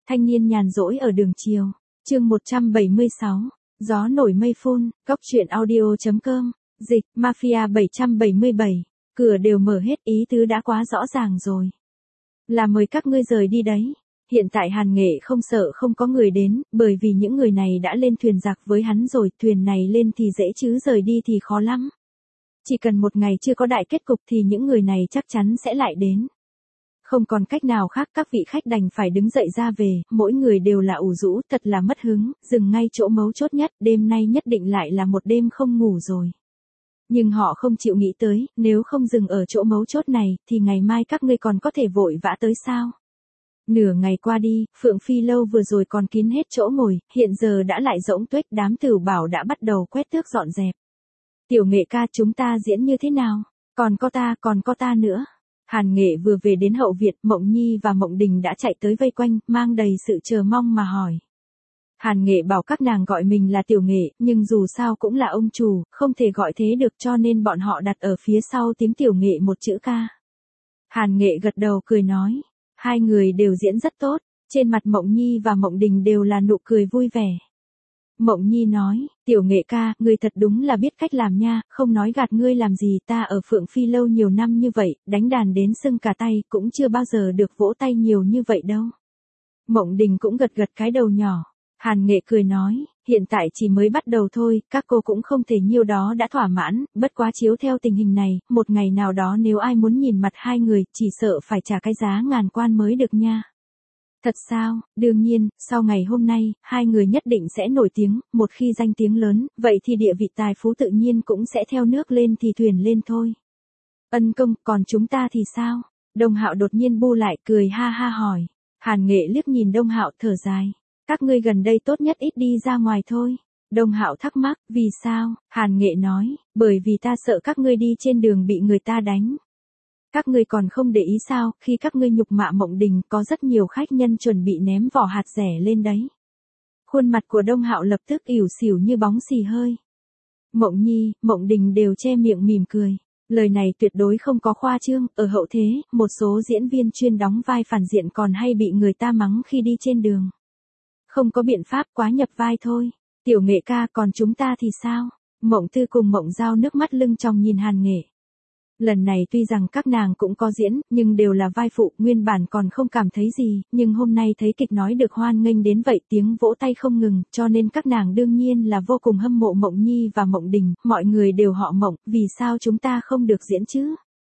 Thanh niên nhàn rỗi ở đường chiều. Chương 176. Gió nổi mây phun. Góc truyện audio.com. Dịch Mafia 777. Cửa đều mở hết, ý tứ đã quá rõ ràng rồi. Là mời các ngươi rời đi đấy. Hiện tại Hàn Nghệ không sợ không có người đến, bởi vì những người này đã lên thuyền giặc với hắn rồi, thuyền này lên thì dễ chứ rời đi thì khó lắm. Chỉ cần một ngày chưa có đại kết cục thì những người này chắc chắn sẽ lại đến. Không còn cách nào khác, các vị khách đành phải đứng dậy ra về, mỗi người đều là ủ rũ, thật là mất hứng, dừng ngay chỗ mấu chốt nhất, đêm nay nhất định lại là một đêm không ngủ rồi. Nhưng họ không chịu nghĩ tới, nếu không dừng ở chỗ mấu chốt này, thì ngày mai các ngươi còn có thể vội vã tới sao? Nửa ngày qua đi, Phượng Phi Lâu vừa rồi còn kín hết chỗ ngồi, hiện giờ đã lại rỗng tuếch, đám Tửu Bảo đã bắt đầu quét tước dọn dẹp. Tiểu Nghệ ca, chúng ta diễn như thế nào? Còn có ta nữa. Hàn Nghệ vừa về đến hậu viện, Mộng Nhi và Mộng Đình đã chạy tới vây quanh, mang đầy sự chờ mong mà hỏi. Hàn Nghệ bảo các nàng gọi mình là Tiểu Nghệ, nhưng dù sao cũng là ông chủ, không thể gọi thế được, cho nên bọn họ đặt ở phía sau tiếng Tiểu Nghệ một chữ ca. Hàn Nghệ gật đầu cười nói, hai người đều diễn rất tốt, trên mặt Mộng Nhi và Mộng Đình đều là nụ cười vui vẻ. Mộng Nhi nói, Tiểu Nghệ ca, ngươi thật đúng là biết cách làm nha, không nói gạt ngươi làm gì, ta ở Phượng Phi Lâu nhiều năm như vậy, đánh đàn đến sưng cả tay, cũng chưa bao giờ được vỗ tay nhiều như vậy đâu. Mộng Đình cũng gật gật cái đầu nhỏ. Hàn Nghệ cười nói, hiện tại chỉ mới bắt đầu thôi, các cô cũng không thể nhiêu đó đã thỏa mãn, bất quá chiếu theo tình hình này, một ngày nào đó nếu ai muốn nhìn mặt hai người, chỉ sợ phải trả cái giá ngàn quan mới được nha. Thật sao? Đương nhiên, sau ngày hôm nay, hai người nhất định sẽ nổi tiếng, một khi danh tiếng lớn, vậy thì địa vị tài phú tự nhiên cũng sẽ theo nước lên thì thuyền lên thôi. Ân công, còn chúng ta thì sao? Đông Hạo đột nhiên bu lại, cười ha ha hỏi. Hàn Nghệ liếc nhìn Đông Hạo thở dài. Các ngươi gần đây tốt nhất ít đi ra ngoài thôi. Đông Hạo thắc mắc, vì sao? Hàn Nghệ nói, bởi vì ta sợ các ngươi đi trên đường bị người ta đánh. Các ngươi còn không để ý sao, khi các ngươi nhục mạ Mộng Đình, có rất nhiều khách nhân chuẩn bị ném vỏ hạt dẻ lên đấy. Khuôn mặt của Đông Hạo lập tức ỉu xỉu như bóng xì hơi. Mộng Nhi, Mộng Đình đều che miệng mỉm cười. Lời này tuyệt đối không có khoa trương, ở hậu thế, một số diễn viên chuyên đóng vai phản diện còn hay bị người ta mắng khi đi trên đường. Không có biện pháp, quá nhập vai thôi. Tiểu Nghệ ca, còn chúng ta thì sao? Mộng Tư cùng Mộng Giao nước mắt lưng tròng nhìn Hàn Nghệ. Lần này tuy rằng các nàng cũng có diễn, nhưng đều là vai phụ, nguyên bản còn không cảm thấy gì, nhưng hôm nay thấy kịch nói được hoan nghênh đến vậy, tiếng vỗ tay không ngừng, cho nên các nàng đương nhiên là vô cùng hâm mộ Mộng Nhi và Mộng Đình, mọi người đều họ Mộng, vì sao chúng ta không được diễn chứ?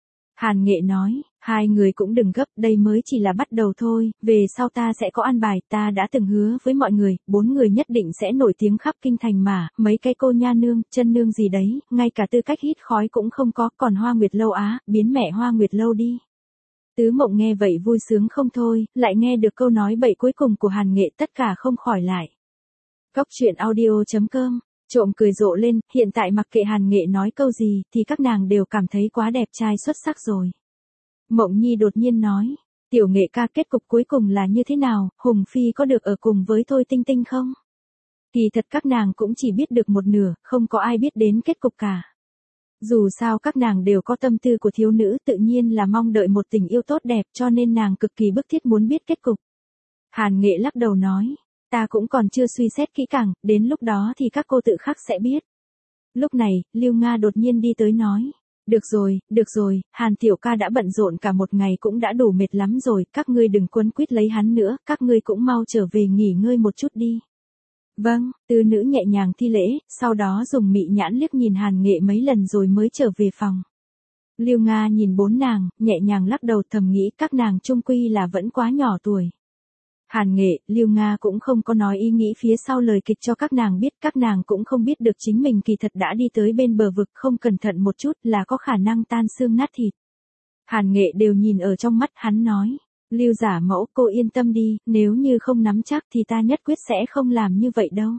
Hàn Nghệ nói, hai người cũng đừng gấp, đây mới chỉ là bắt đầu thôi, về sau ta sẽ có an bài, ta đã từng hứa với mọi người, 4 người nhất định sẽ nổi tiếng khắp kinh thành mà, mấy cái cô nha nương, chân nương gì đấy, ngay cả tư cách hít khói cũng không có, còn Hoa Nguyệt Lâu á, biến mẹ Hoa Nguyệt Lâu đi. Tứ Mộng nghe vậy vui sướng không thôi, lại nghe được câu nói bậy cuối cùng của Hàn Nghệ, tất cả không khỏi lại. Góc truyện audio.com. Trộm cười rộ lên, hiện tại mặc kệ Hàn Nghệ nói câu gì, thì các nàng đều cảm thấy quá đẹp trai xuất sắc rồi. Mộng Nhi đột nhiên nói, Tiểu Nghệ ca, kết cục cuối cùng là như thế nào, Hùng Phi có được ở cùng với Thôi Tinh Tinh không? Kỳ thật các nàng cũng chỉ biết được một nửa, không có ai biết đến kết cục cả. Dù sao các nàng đều có tâm tư của thiếu nữ, tự nhiên là mong đợi một tình yêu tốt đẹp, cho nên nàng cực kỳ bức thiết muốn biết kết cục. Hàn Nghệ lắc đầu nói, ta cũng còn chưa suy xét kỹ càng, đến lúc đó thì các cô tự khắc sẽ biết. Lúc này, Lưu Nga đột nhiên đi tới nói. Được rồi, Hàn tiểu ca đã bận rộn cả một ngày cũng đã đủ mệt lắm rồi, các ngươi đừng quấn quýt lấy hắn nữa, các ngươi cũng mau trở về nghỉ ngơi một chút đi. Vâng, Tư nữ nhẹ nhàng thi lễ, sau đó dùng mị nhãn liếc nhìn Hàn Nghệ mấy lần rồi mới trở về phòng. Lưu Nga nhìn 4 nàng, nhẹ nhàng lắc đầu thầm nghĩ các nàng chung quy là vẫn quá nhỏ tuổi. Hàn Nghệ, Lưu Nga cũng không có nói ý nghĩ phía sau lời kịch cho các nàng biết, các nàng cũng không biết được chính mình kỳ thật đã đi tới bên bờ vực, không cẩn thận một chút là có khả năng tan xương nát thịt. Hàn Nghệ đều nhìn ở trong mắt, hắn nói, Lưu giả mẫu, cô yên tâm đi, nếu như không nắm chắc thì ta nhất quyết sẽ không làm như vậy đâu.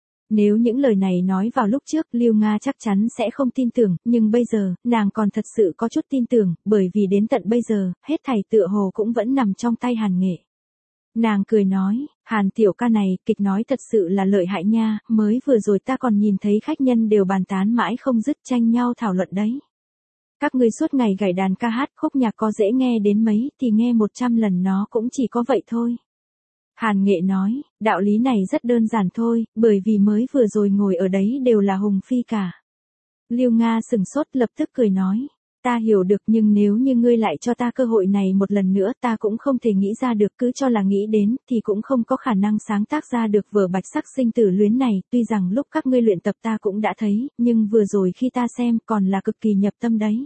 Nếu những lời này nói vào lúc trước, Lưu Nga chắc chắn sẽ không tin tưởng, nhưng bây giờ, nàng còn thật sự có chút tin tưởng, bởi vì đến tận bây giờ, hết thảy tựa hồ cũng vẫn nằm trong tay Hàn Nghệ. Nàng cười nói, Hàn tiểu ca này, kịch nói thật sự là lợi hại nha, mới vừa rồi ta còn nhìn thấy khách nhân đều bàn tán mãi không dứt, tranh nhau thảo luận đấy. Các ngươi suốt ngày gảy đàn ca hát, khúc nhạc có dễ nghe đến mấy, thì nghe 100 lần nó cũng chỉ có vậy thôi. Hàn Nghệ nói, đạo lý này rất đơn giản thôi, bởi vì mới vừa rồi ngồi ở đấy đều là Hùng Phi cả. Lưu Nga sừng sốt lập tức cười nói, ta hiểu được nhưng nếu như ngươi lại cho ta cơ hội này một lần nữa ta cũng không thể nghĩ ra được, cứ cho là nghĩ đến thì cũng không có khả năng sáng tác ra được vở Bạch Sắc Sinh Tử Luyến này, tuy rằng lúc các ngươi luyện tập ta cũng đã thấy, nhưng vừa rồi khi ta xem còn là cực kỳ nhập tâm đấy.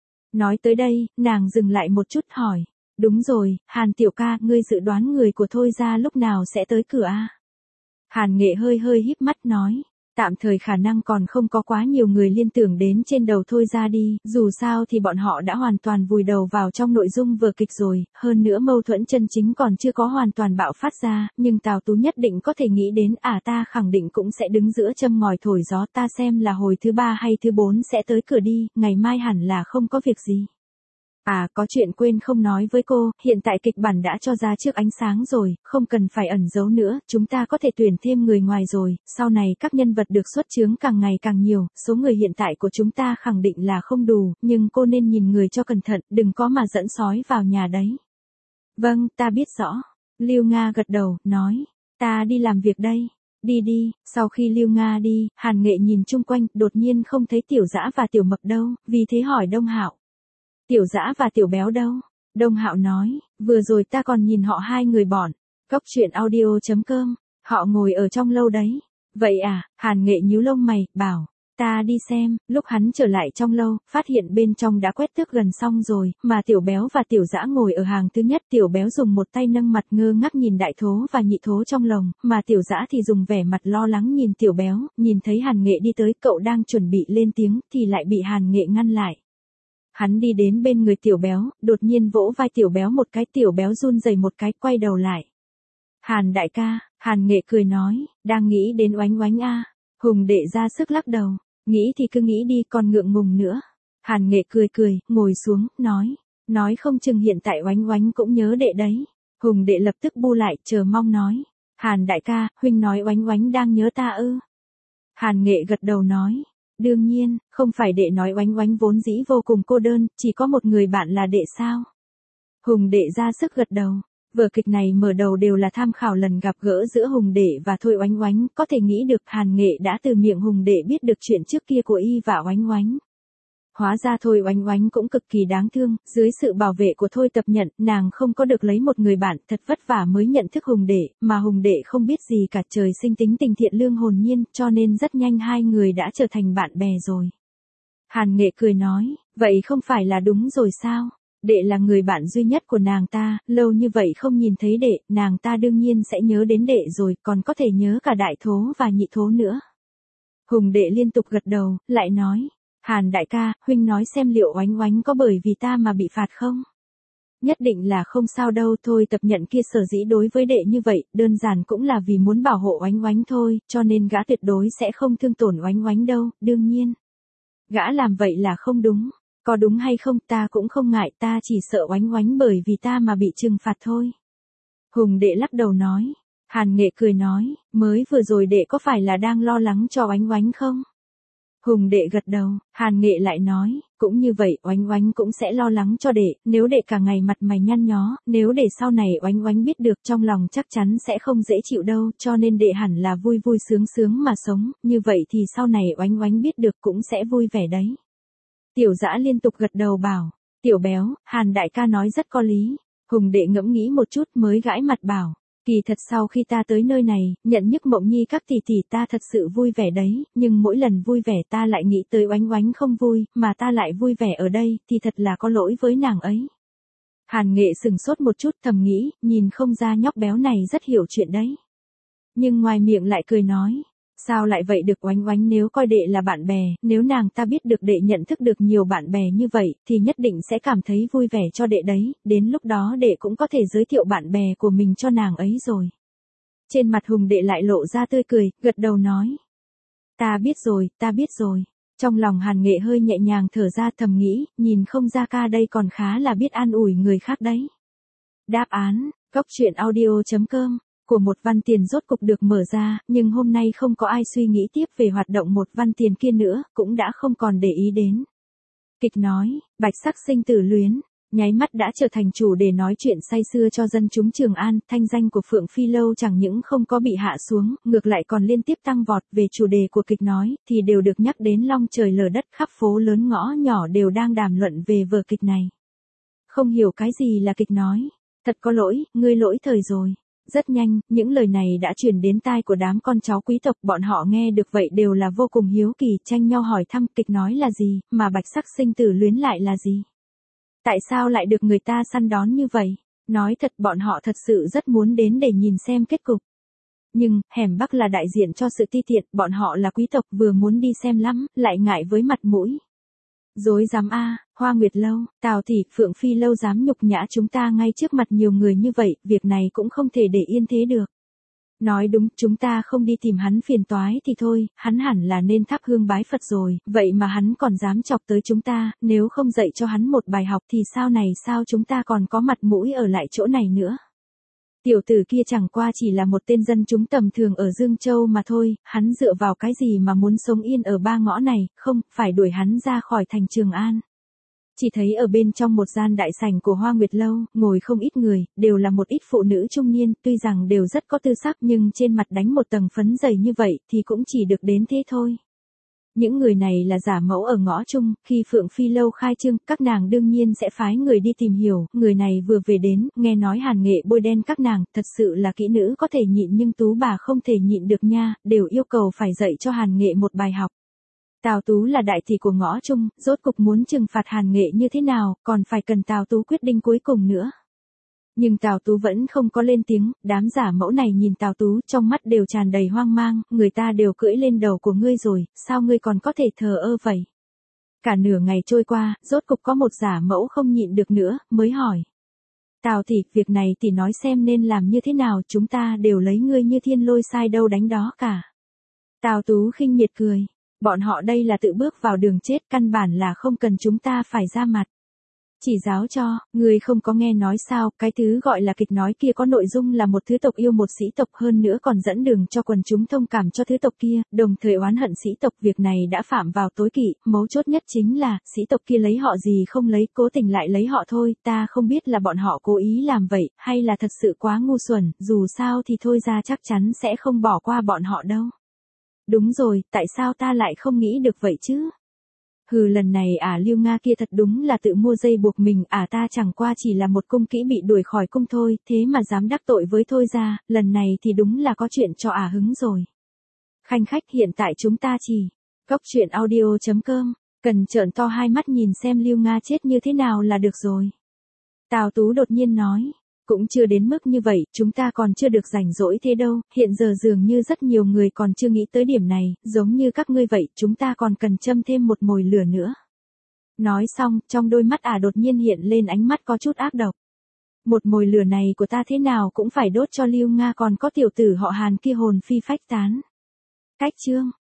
Nói tới đây, nàng dừng lại một chút hỏi, đúng rồi, Hàn tiểu ca, ngươi dự đoán người của Thôi gia lúc nào sẽ tới cửa a? Hàn Nghệ hơi hơi híp mắt nói, tạm thời khả năng còn không có quá nhiều người liên tưởng đến trên đầu Thôi gia đi, dù sao thì bọn họ đã hoàn toàn vùi đầu vào trong nội dung vở kịch rồi, hơn nữa mâu thuẫn chân chính còn chưa có hoàn toàn bạo phát ra, nhưng Tào Tú nhất định có thể nghĩ đến, ta khẳng định cũng sẽ đứng giữa châm ngòi thổi gió, ta xem là hồi thứ 3 hay thứ 4 sẽ tới cửa đi, ngày mai hẳn là không có việc gì. Có chuyện quên không nói với cô, hiện tại kịch bản đã cho ra trước ánh sáng rồi, không cần phải ẩn giấu nữa, chúng ta có thể tuyển thêm người ngoài rồi, sau này các nhân vật được xuất chướng càng ngày càng nhiều, số người hiện tại của chúng ta khẳng định là không đủ, nhưng cô nên nhìn người cho cẩn thận, đừng có mà dẫn sói vào nhà đấy. Vâng, ta biết rõ. Lưu Nga gật đầu, nói, ta đi làm việc đây. Đi đi, sau khi Lưu Nga đi, Hàn Nghệ nhìn chung quanh, đột nhiên không thấy Tiểu Dã và Tiểu Mập đâu, vì thế hỏi Đông Hạo. Tiểu Dã và Tiểu Béo đâu? Đông Hạo nói, vừa rồi ta còn nhìn họ hai người bọn. Cốc truyện audio.com, họ ngồi ở trong lâu đấy. Vậy à, Hàn Nghệ nhíu lông mày, bảo, ta đi xem, lúc hắn trở lại trong lâu, phát hiện bên trong đã quét tước gần xong rồi, mà Tiểu Béo và Tiểu Dã ngồi ở hàng thứ nhất, Tiểu Béo dùng một tay nâng mặt ngơ ngác nhìn Đại Thố và Nhị Thố trong lồng, mà Tiểu Dã thì dùng vẻ mặt lo lắng nhìn Tiểu Béo, nhìn thấy Hàn Nghệ đi tới, cậu đang chuẩn bị lên tiếng, thì lại bị Hàn Nghệ ngăn lại. Hắn đi đến bên người Tiểu Béo, đột nhiên vỗ vai Tiểu Béo một cái, Tiểu Béo run rẩy một cái, quay đầu lại. Hàn đại ca, Hàn Nghệ cười nói, đang nghĩ đến Oánh Oánh a? Hùng đệ ra sức lắc đầu, nghĩ thì cứ nghĩ đi, còn ngượng ngùng nữa. Hàn Nghệ cười, ngồi xuống, nói không chừng hiện tại Oánh Oánh cũng nhớ đệ đấy. Hùng đệ lập tức bu lại, chờ mong nói, Hàn đại ca, huynh nói Oánh Oánh đang nhớ ta ư? Hàn Nghệ gật đầu nói, đương nhiên, không phải đệ nói Oánh Oánh vốn dĩ vô cùng cô đơn, chỉ có một người bạn là đệ sao? Hùng đệ ra sức gật đầu. Vở kịch này mở đầu đều là tham khảo lần gặp gỡ giữa Hùng đệ và Thôi Oánh Oánh, có thể nghĩ được Hàn Nghệ đã từ miệng Hùng đệ biết được chuyện trước kia của y và Oánh Oánh. Hóa ra Thôi Oánh Oánh cũng cực kỳ đáng thương, dưới sự bảo vệ của Thôi Tập Nhận, nàng không có được lấy một người bạn, thật vất vả mới nhận thức Hùng đệ, mà Hùng đệ không biết gì cả, trời sinh tính tình thiện lương hồn nhiên, cho nên rất nhanh hai người đã trở thành bạn bè rồi. Hàn Nghệ cười nói, vậy không phải là đúng rồi sao? Đệ là người bạn duy nhất của nàng ta, lâu như vậy không nhìn thấy đệ, nàng ta đương nhiên sẽ nhớ đến đệ rồi, còn có thể nhớ cả Đại Thố và Nhị Thố nữa. Hùng đệ liên tục gật đầu, lại nói, Hàn đại ca, huynh nói xem liệu Oánh Oánh có bởi vì ta mà bị phạt không? Nhất định là không sao đâu, Thôi Tập Nhận kia sở dĩ đối với đệ như vậy, đơn giản cũng là vì muốn bảo hộ Oánh Oánh thôi, cho nên gã tuyệt đối sẽ không thương tổn Oánh Oánh đâu, đương nhiên. Gã làm vậy là không đúng. Có đúng hay không ta cũng không ngại, ta chỉ sợ Oánh Oánh bởi vì ta mà bị trừng phạt thôi. Hùng đệ lắc đầu nói. Hàn Nghệ cười nói, mới vừa rồi đệ có phải là đang lo lắng cho Oánh Oánh không? Hùng đệ gật đầu, Hàn Nghệ lại nói, cũng như vậy Oánh Oánh cũng sẽ lo lắng cho đệ, nếu đệ cả ngày mặt mày nhăn nhó, nếu để sau này Oánh Oánh biết được trong lòng chắc chắn sẽ không dễ chịu đâu, cho nên đệ hẳn là vui vui sướng sướng mà sống, như vậy thì sau này Oánh Oánh biết được cũng sẽ vui vẻ đấy. Tiểu Dã liên tục gật đầu bảo, Tiểu Béo, Hàn đại ca nói rất có lý. Hùng đệ ngẫm nghĩ một chút mới gãi mặt bảo, kỳ thật sau khi ta tới nơi này, nhận Nhức Mộng Nhi các tỷ tỷ ta thật sự vui vẻ đấy, nhưng mỗi lần vui vẻ ta lại nghĩ tới Oánh Oánh không vui, mà ta lại vui vẻ ở đây, thì thật là có lỗi với nàng ấy. Hàn Nghệ sừng sốt một chút thầm nghĩ, nhìn không ra nhóc béo này rất hiểu chuyện đấy. Nhưng ngoài miệng lại cười nói, sao lại vậy được, Oánh Oánh nếu coi đệ là bạn bè, nếu nàng ta biết được đệ nhận thức được nhiều bạn bè như vậy, thì nhất định sẽ cảm thấy vui vẻ cho đệ đấy, đến lúc đó đệ cũng có thể giới thiệu bạn bè của mình cho nàng ấy rồi. Trên mặt Hùng đệ lại lộ ra tươi cười, gật đầu nói. Ta biết rồi. Trong lòng Hàn Nghệ hơi nhẹ nhàng thở ra thầm nghĩ, nhìn không ra ca đây còn khá là biết an ủi người khác đấy. Đáp án, cốc truyện audio.com của Một Văn Tiền rốt cục được mở ra, nhưng hôm nay không có ai suy nghĩ tiếp về hoạt động Một Văn Tiền kia nữa, cũng đã không còn để ý đến. Kịch nói, Bạch Sắc Sinh Tử Luyến. nháy mắt đã trở thành chủ đề nói chuyện say sưa cho dân chúng Trường An, thanh danh của Phượng Phi Lâu chẳng những không có bị hạ xuống, ngược lại còn liên tiếp tăng vọt. Về chủ đề của kịch nói, thì đều được nhắc đến long trời lở đất, khắp phố lớn ngõ nhỏ đều đang đàm luận về vở kịch này. Không hiểu cái gì là kịch nói. Thật có lỗi, ngươi lỗi thời rồi. Rất nhanh, những lời này đã truyền đến tai của đám con cháu quý tộc, bọn họ nghe được vậy đều là vô cùng hiếu kỳ, tranh nhau hỏi thăm kịch nói là gì, mà bạch sắc sinh tử luyến lại là gì. Tại sao lại được người ta săn đón như vậy? Nói thật, bọn họ thật sự rất muốn đến để nhìn xem kết cục. Nhưng, hẻm Bắc là đại diện cho sự ti tiện, bọn họ là quý tộc vừa muốn đi xem lắm, lại ngại với mặt mũi. Dối dám a, Hoa Nguyệt Lâu, Tào Thị, Phượng Phi Lâu dám nhục nhã chúng ta ngay trước mặt nhiều người như vậy, việc này cũng không thể để yên thế được. Nói đúng, chúng ta không đi tìm hắn phiền toái thì thôi, hắn hẳn là nên thắp hương bái Phật rồi, vậy mà hắn còn dám chọc tới chúng ta, nếu không dạy cho hắn một bài học thì sau này sao chúng ta còn có mặt mũi ở lại chỗ này nữa. Tiểu tử kia chẳng qua chỉ là một tên dân chúng tầm thường ở Dương Châu mà thôi, hắn dựa vào cái gì mà muốn sống yên ở ba ngõ này, không, phải đuổi hắn ra khỏi thành Trường An. Chỉ thấy ở bên trong một gian đại sảnh của Hoa Nguyệt Lâu, ngồi không ít người, đều là một ít phụ nữ trung niên, tuy rằng đều rất có tư sắc nhưng trên mặt đánh một tầng phấn dày như vậy thì cũng chỉ được đến thế thôi. Những người này là giả mẫu ở ngõ chung, khi Phượng Phi Lâu khai trương, các nàng đương nhiên sẽ phái người đi tìm hiểu, người này vừa về đến, nghe nói hàn nghệ bôi đen các nàng, thật sự là kỹ nữ có thể nhịn nhưng tú bà không thể nhịn được nha, đều yêu cầu phải dạy cho hàn nghệ một bài học. Tào Tú là đại thị của ngõ chung, rốt cục muốn trừng phạt hàn nghệ như thế nào, còn phải cần Tào Tú quyết định cuối cùng nữa. Nhưng Tào Tú vẫn không có lên tiếng, đám giả mẫu này nhìn Tào Tú trong mắt đều tràn đầy hoang mang, người ta đều cưỡi lên đầu của ngươi rồi, sao ngươi còn có thể thờ ơ vậy? Cả nửa ngày trôi qua, rốt cục có một giả mẫu không nhịn được nữa, mới hỏi. Tào thị, việc này thì nói xem nên làm như thế nào, chúng ta đều lấy ngươi như thiên lôi sai đâu đánh đó cả. Tào Tú khinh miệt cười, bọn họ đây là tự bước vào đường chết, căn bản là không cần chúng ta phải ra mặt. Chỉ giáo cho, người không có nghe nói sao, cái thứ gọi là kịch nói kia có nội dung là một thứ tộc yêu một sĩ tộc, hơn nữa còn dẫn đường cho quần chúng thông cảm cho thứ tộc kia, đồng thời oán hận sĩ tộc, việc này đã phạm vào tối kỵ, mấu chốt nhất chính là, sĩ tộc kia lấy họ gì không lấy, cố tình lại lấy họ thôi, ta không biết là bọn họ cố ý làm vậy, hay là thật sự quá ngu xuẩn, dù sao thì thôi ra chắc chắn sẽ không bỏ qua bọn họ đâu. Đúng rồi, tại sao ta lại không nghĩ được vậy chứ? Hừ, lần này Lưu Nga kia thật đúng là tự mua dây buộc mình, ta chẳng qua chỉ là một cung kỹ bị đuổi khỏi cung thôi, thế mà dám đắc tội với thôi ra, lần này thì đúng là có chuyện cho hứng rồi. Khanh khách, hiện tại chúng ta chỉ cốc truyện audio.com, cần trợn to hai mắt nhìn xem Lưu Nga chết như thế nào là được rồi. Tào Tú đột nhiên nói. Cũng chưa đến mức như vậy, chúng ta còn chưa được rảnh rỗi thế đâu, hiện giờ dường như rất nhiều người còn chưa nghĩ tới điểm này, giống như các ngươi vậy, chúng ta còn cần châm thêm một mồi lửa nữa. Nói xong, trong đôi mắt đột nhiên hiện lên ánh mắt có chút ác độc. Một mồi lửa này của ta thế nào cũng phải đốt cho Lưu Nga còn có tiểu tử họ Hàn kia hồn phi phách tán. Cách chương